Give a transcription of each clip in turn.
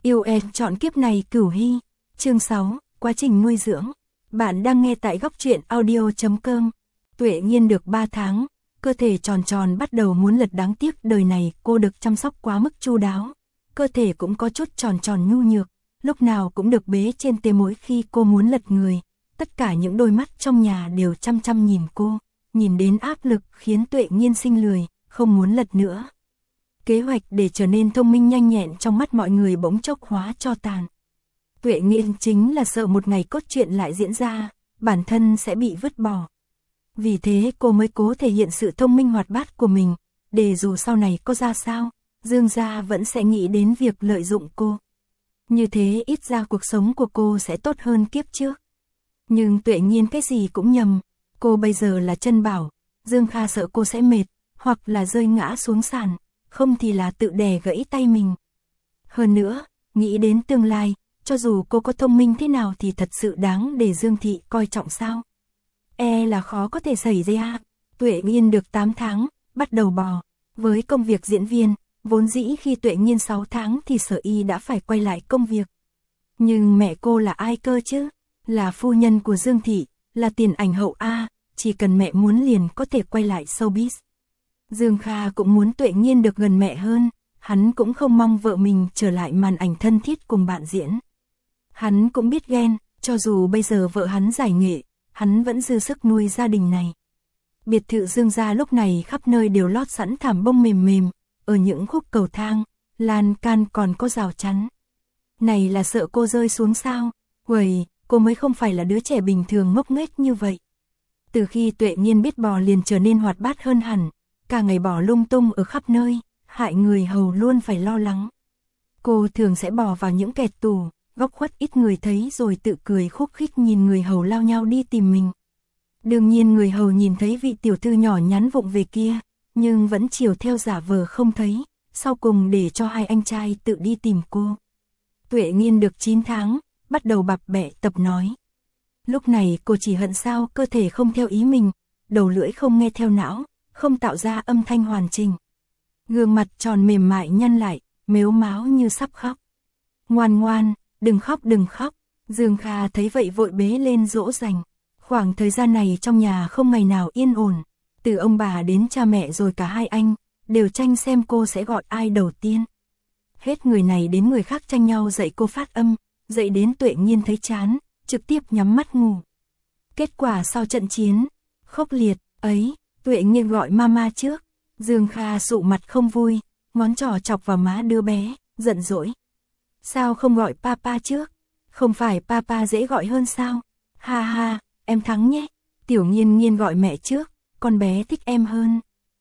Yêu em chọn kiếp này Cửu Hy. Chương 6, quá trình nuôi dưỡng. Bạn đang nghe tại góc truyện audio.com. Tuệ Nhiên được 3 tháng, cơ thể tròn tròn bắt đầu muốn lật, đáng tiếc đời này cô được chăm sóc quá mức chu đáo. Cơ thể cũng có chút tròn tròn nhu nhược, lúc nào cũng được bế trên tay, mỗi khi cô muốn lật người. Tất cả những đôi mắt trong nhà đều chăm chăm nhìn cô, nhìn đến áp lực khiến Tuệ Nhiên sinh lười, không muốn lật nữa. Kế hoạch để trở nên thông minh nhanh nhẹn trong mắt mọi người bỗng chốc hóa cho tàn. Tuệ Nhiên chính là sợ một ngày cốt truyện lại diễn ra, bản thân sẽ bị vứt bỏ. Vì thế cô mới cố thể hiện sự thông minh hoạt bát của mình, để dù sau này có ra sao, Dương gia vẫn sẽ nghĩ đến việc lợi dụng cô. Như thế ít ra cuộc sống của cô sẽ tốt hơn kiếp trước. Nhưng Tuệ Nhiên cái gì cũng nhầm, cô bây giờ là chân bảo, Dương Kha sợ cô sẽ mệt, hoặc là rơi ngã xuống sàn, không thì là tự đè gãy tay mình. Hơn nữa, nghĩ đến tương lai, cho dù cô có thông minh thế nào thì thật sự đáng để Dương Thị coi trọng sao? Là khó có thể xảy ra. Tuệ Nhiên được 8 tháng, bắt đầu bò. Với công việc diễn viên, vốn dĩ khi Tuệ Nhiên 6 tháng thì Sở Y đã phải quay lại công việc. Nhưng mẹ cô là ai cơ chứ? Là phu nhân của Dương Thị, là tiền ảnh hậu A, chỉ cần mẹ muốn liền có thể quay lại showbiz. Dương Kha cũng muốn Tuệ Nhiên được gần mẹ hơn, hắn cũng không mong vợ mình trở lại màn ảnh thân thiết cùng bạn diễn. Hắn cũng biết ghen, cho dù bây giờ vợ hắn giải nghệ, hắn vẫn dư sức nuôi gia đình này. Biệt thự Dương gia lúc này khắp nơi đều lót sẵn thảm bông mềm mềm, ở những khúc cầu thang, lan can còn có rào chắn. Này là sợ cô rơi xuống sao? Uầy, cô mới không phải là đứa trẻ bình thường ngốc nghếch như vậy. Từ khi Tuệ Nhiên biết bò liền trở nên hoạt bát hơn hẳn, cả ngày bò lung tung ở khắp nơi, hại người hầu luôn phải lo lắng. Cô thường sẽ bò vào những kẹt tủ, góc khuất ít người thấy rồi tự cười khúc khích nhìn người hầu lao nhau đi tìm mình. Đương nhiên người hầu nhìn thấy vị tiểu thư nhỏ nhắn vụng về kia, nhưng vẫn chiều theo giả vờ không thấy, sau cùng để cho hai anh trai tự đi tìm cô. Tuệ Nhiên được 9 tháng, bắt đầu bập bẹ tập nói. Lúc này cô chỉ hận sao cơ thể không theo ý mình, đầu lưỡi không nghe theo não, không tạo ra âm thanh hoàn chỉnh. Gương mặt tròn mềm mại nhăn lại, mếu máo như sắp khóc. Ngoan ngoan, đừng khóc đừng khóc. Dương Kha thấy vậy vội bế lên dỗ dành. Khoảng thời gian này trong nhà không ngày nào yên ổn. Từ ông bà đến cha mẹ rồi cả hai anh, đều tranh xem cô sẽ gọi ai đầu tiên. Hết người này đến người khác tranh nhau dạy cô phát âm, dạy đến Tuệ Nhiên thấy chán, trực tiếp nhắm mắt ngủ. Kết quả sau trận chiến khốc liệt ấy, Tuệ Nhiên gọi mama trước. Dương Kha sụ mặt không vui, ngón trỏ chọc vào má đứa bé, giận dỗi. Sao không gọi papa trước? Không phải papa dễ gọi hơn sao? Ha ha, em thắng nhé. Tiểu Nhiên Nhiên gọi mẹ trước, con bé thích em hơn.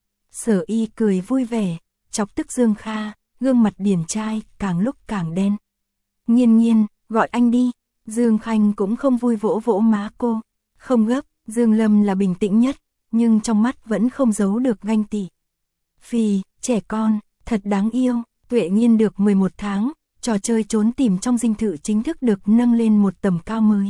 Sở Y cười vui vẻ, chọc tức Dương Kha, gương mặt điển trai càng lúc càng đen. Nhiên Nhiên, gọi anh đi. Dương Khanh cũng không vui vỗ vỗ má cô. Không gấp, Dương Lâm là bình tĩnh nhất, nhưng trong mắt vẫn không giấu được ganh tị. Phì, trẻ con, thật đáng yêu. Tuệ Nhiên được 11 tháng, trò chơi trốn tìm trong dinh thự chính thức được nâng lên một tầm cao mới.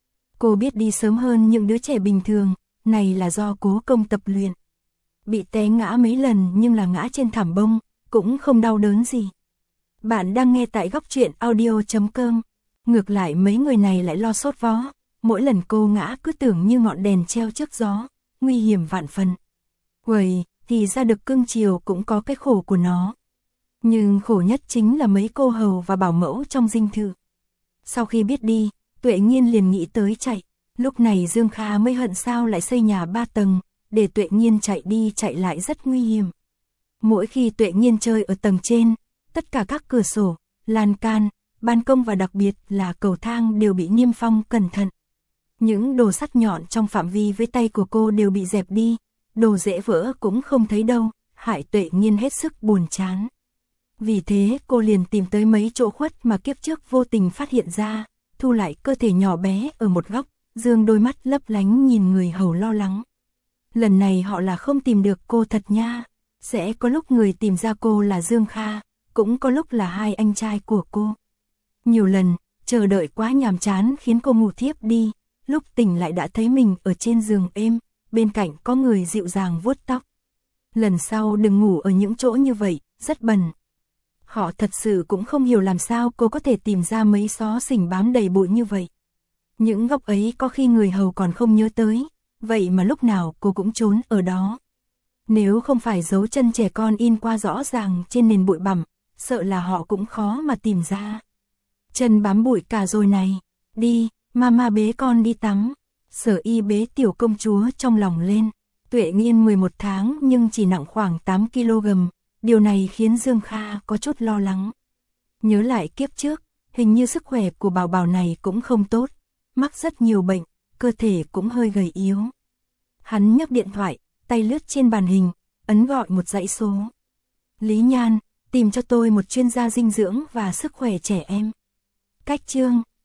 Cô biết đi sớm hơn những đứa trẻ bình thường, này là do cố công tập luyện. Bị té ngã mấy lần nhưng là ngã trên thảm bông, cũng không đau đớn gì. Bạn đang nghe tại góc truyện audio.com. Ngược lại mấy người này lại lo sốt vó, mỗi lần cô ngã cứ tưởng như ngọn đèn treo trước gió, nguy hiểm vạn phần. Uầy, thì ra được cưng chiều cũng có cái khổ của nó. Nhưng khổ nhất chính là mấy cô hầu và bảo mẫu trong dinh thự. Sau khi biết đi, Tuệ Nhiên liền nghĩ tới chạy. Lúc này Dương Kha mới hận sao lại xây nhà 3 tầng, để Tuệ Nhiên chạy đi chạy lại rất nguy hiểm. Mỗi khi Tuệ Nhiên chơi ở tầng trên, tất cả các cửa sổ, lan can, ban công và đặc biệt là cầu thang đều bị niêm phong cẩn thận. Những đồ sắt nhọn trong phạm vi với tay của cô đều bị dẹp đi, đồ dễ vỡ cũng không thấy đâu, hại Tuệ Nhiên hết sức buồn chán. Vì thế cô liền tìm tới mấy chỗ khuất mà kiếp trước vô tình phát hiện ra, thu lại cơ thể nhỏ bé ở một góc, dương đôi mắt lấp lánh nhìn người hầu lo lắng. Lần này họ là không tìm được cô thật nha, sẽ có lúc người tìm ra cô là Dương Kha, cũng có lúc là hai anh trai của cô. Nhiều lần, chờ đợi quá nhàm chán khiến cô ngủ thiếp đi, lúc tỉnh lại đã thấy mình ở trên giường êm, bên cạnh có người dịu dàng vuốt tóc. Lần sau đừng ngủ ở những chỗ như vậy, rất bẩn. Họ thật sự cũng không hiểu làm sao cô có thể tìm ra mấy xó xỉnh bám đầy bụi như vậy. Những góc ấy có khi người hầu còn không nhớ tới, vậy mà lúc nào cô cũng trốn ở đó. Nếu không phải dấu chân trẻ con in qua rõ ràng trên nền bụi bặm, sợ là họ cũng khó mà tìm ra. Chân bám bụi cả rồi này, đi, mama bế con đi tắm. Sở Y bế tiểu công chúa trong lòng lên. Tuệ Nghiên 11 tháng nhưng chỉ nặng khoảng 8 kg, điều này khiến Dương Kha có chút lo lắng. Nhớ lại kiếp trước, hình như sức khỏe của bảo bảo này cũng không tốt, mắc rất nhiều bệnh, cơ thể cũng hơi gầy yếu. Hắn nhấc điện thoại, tay lướt trên màn hình, ấn gọi một dãy số. Lý Nhan, tìm cho tôi một chuyên gia dinh dưỡng và sức khỏe trẻ em. Cách Chương